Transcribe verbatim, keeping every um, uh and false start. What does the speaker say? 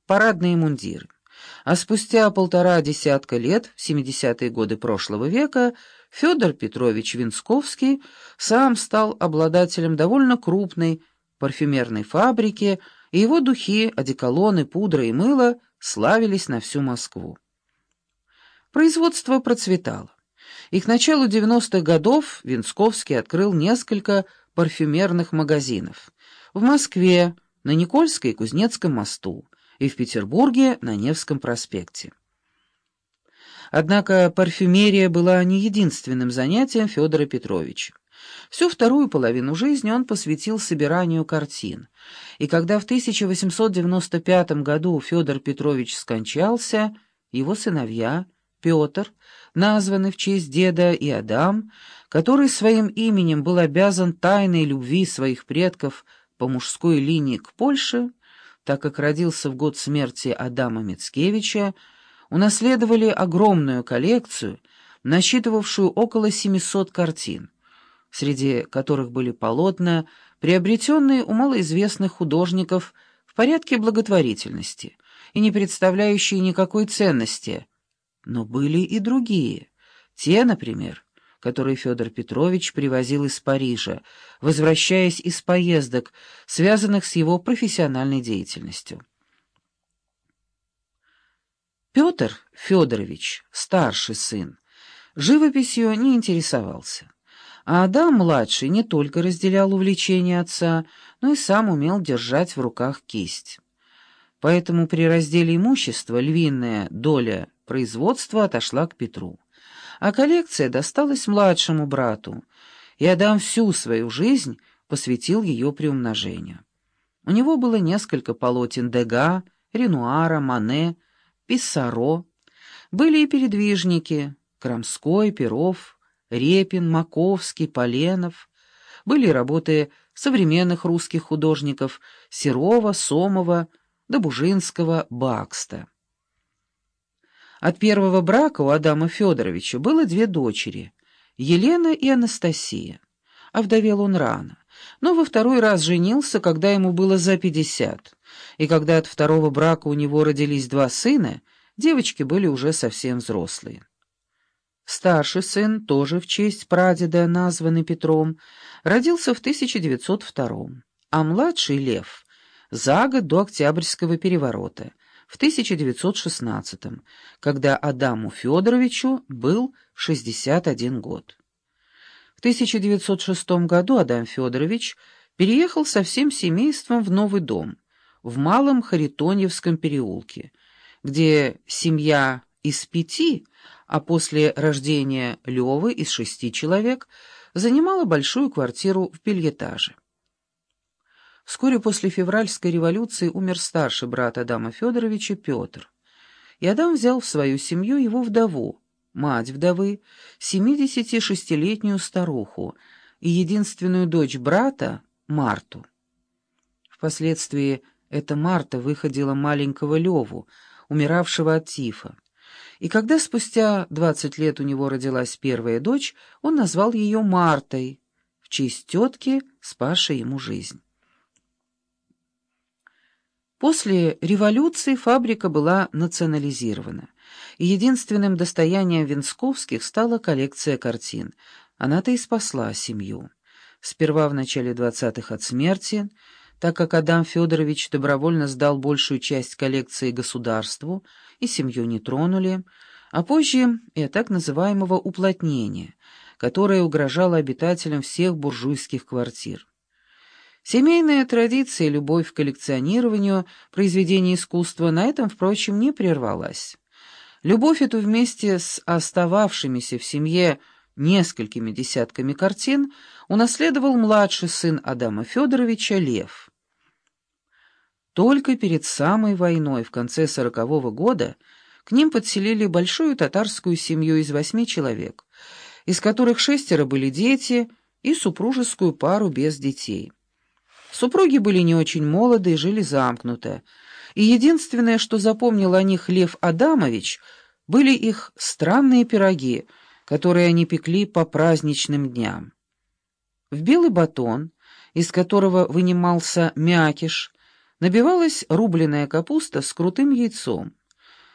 парадные мундиры. А спустя полтора десятка лет, в семидесятые годы прошлого века, Федор Петрович Венсковский сам стал обладателем довольно крупной парфюмерной фабрики, и его духи, одеколоны, пудра и мыло славились на всю Москву. Производство процветало, и к началу девяностых годов Венсковский открыл несколько парфюмерных магазинов в Москве, на Никольской и Кузнецком мосту, и в Петербурге на Невском проспекте. Однако парфюмерия была не единственным занятием Федора Петровича. Всю вторую половину жизни он посвятил собиранию картин, и когда в тысяча восемьсот девяносто пятом году Федор Петрович скончался, его сыновья Петр, названный в честь деда, и Адам, который своим именем был обязан тайной любви своих предков по мужской линии к Польше, так как родился в год смерти Адама Мицкевича, унаследовали огромную коллекцию, насчитывавшую около семисот картин, среди которых были полотна, приобретенные у малоизвестных художников в порядке благотворительности и не представляющие никакой ценности. Но были и другие, те, например, которые Федор Петрович привозил из Парижа, возвращаясь из поездок, связанных с его профессиональной деятельностью. Петр Федорович, старший сын, живописью не интересовался, а Адам, младший, не только разделял увлечение отца, но и сам умел держать в руках кисть. Поэтому при разделе имущества львиная доля производства отошла к Петру, а коллекция досталась младшему брату, и Адам всю свою жизнь посвятил ее приумножению. У него было несколько полотен Дега, Ренуара, Мане, Писсаро, были и передвижники — Крамской, Перов, Репин, Маковский, Поленов, были и работы современных русских художников Серова, Сомова, Добужинского, Бакста. От первого брака у Адама Федоровича было две дочери — Елена и Анастасия. Овдовел он рано, но во второй раз женился, когда ему было за пятьдесят, и когда от второго брака у него родились два сына, девочки были уже совсем взрослые. Старший сын, тоже в честь прадеда, названный Петром, родился в тысяча девятьсот втором, а младший Лев — за год до Октябрьского переворота, в тысяча девятьсот шестнадцатом, когда Адаму Федоровичу был шестьдесят один год. В тысяча девятьсот шестом году Адам Федорович переехал со всем семейством в новый дом в Малом Харитоньевском переулке, где семья из пяти, а после рождения Левы из шести человек, занимала большую квартиру в бельэтаже. Вскоре после февральской революции умер старший брат Адама Федоровича Петр, и Адам взял в свою семью его вдову, мать вдовы, семидесятишестилетнюю старуху, и единственную дочь брата, Марту. Впоследствии эта Марта выходила маленького Леву, умиравшего от тифа, и когда спустя двадцать лет у него родилась первая дочь, он назвал ее Мартой, в честь тетки, спасшей ему жизнь. После революции фабрика была национализирована, и единственным достоянием Венсковских стала коллекция картин. Она-то и спасла семью. Сперва в начале двадцатых от смерти, так как Адам Федорович добровольно сдал большую часть коллекции государству, и семью не тронули, а позже и от так называемого уплотнения, которое угрожало обитателям всех буржуйских квартир. Семейная традиция и любовь к коллекционированию произведений искусства на этом, впрочем, не прервалась. Любовь эту вместе с остававшимися в семье несколькими десятками картин унаследовал младший сын Адама Федоровича Лев. Только перед самой войной, в конце сорокового года, к ним подселили большую татарскую семью из восьми человек, из которых шестеро были дети, и супружескую пару без детей. Супруги были не очень молоды и жили замкнуто, и единственное, что запомнил о них Лев Адамович, были их странные пироги, которые они пекли по праздничным дням. В белый батон, из которого вынимался мякиш, набивалась рубленая капуста с крутым яйцом.